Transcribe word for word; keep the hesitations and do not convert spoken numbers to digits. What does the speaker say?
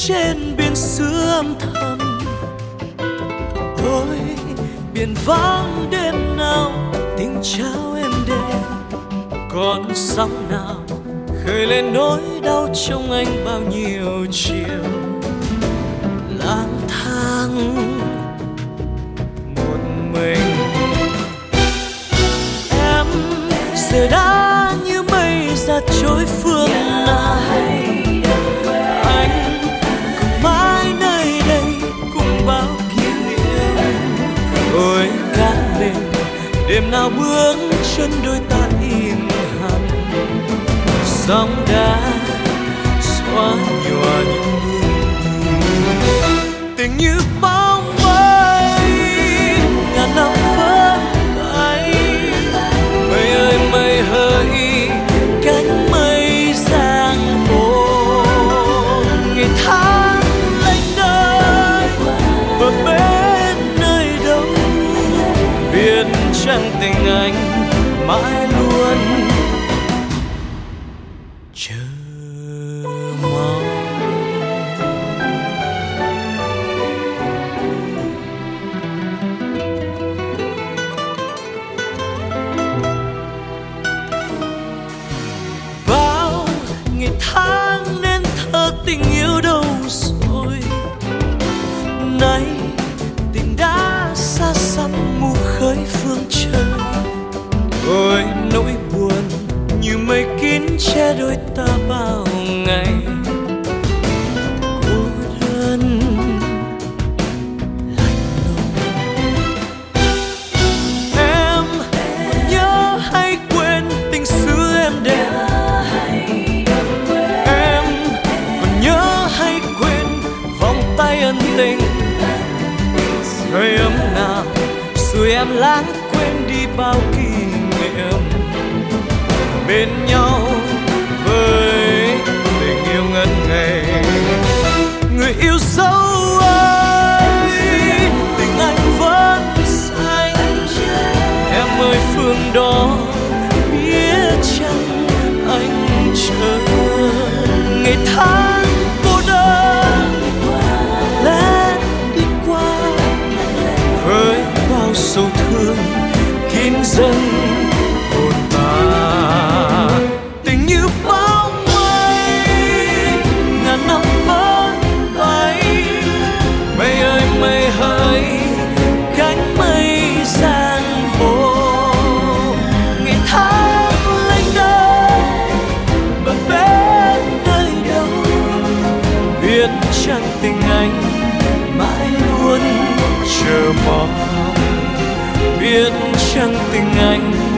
trên biển xưa âm thầm. Ôi biển vắng đêm nào tình trao em đêm, còn sóng nào khơi lên nỗi đau trong anh bao nhiêu chiều. Lang thang một mình em giờ đã như mây ra trôi phương nào. Anh cùng mãi nơi đây cùng bao kỷ niệm. Ôi cát lên đêm nào bước chân đôi ta im hẳn, sóng đã xóa nhòa những tình như bóng mây ngàn năm vẫn bay. Mây ơi mây hỡi cánh mây giang hồ, ngày tháng lênh đênh bờ bên nơi đâu, biết chẳng tình anh mãi luôn chờ mong. Bao ngày tháng nên thơ tình yêu đâu rồi, nay tình đã xa xăm mù khơi phương trời. Ôi nỗi buồn như mây kín che đôi ta bao ngày. Cô đơn lạnh lùng em còn nhớ hay quên tình xưa em đẹp. Em còn nhớ hay quên vòng tay ân tình, hơi ấm nào rồi em lãng quên đi bao kỷ niệm. Bên nhau với tình yêu ngất ngây, người yêu dấu ơi tình anh vẫn xanh. Em ơi phương đó biết chăng anh chờ ngày tháng cô đơn lén đi qua, với bao sầu thương kín dâng hồn ta. Tình như bóng mây ngàn năm vẫn bay. Mây ơi mây hỡi cánh mây giang hồ, ngày tháng lênh đênh bờ bên nơi đâu, biết chẳng tình anh mãi luôn chờ mong. Biết chẳng tình anh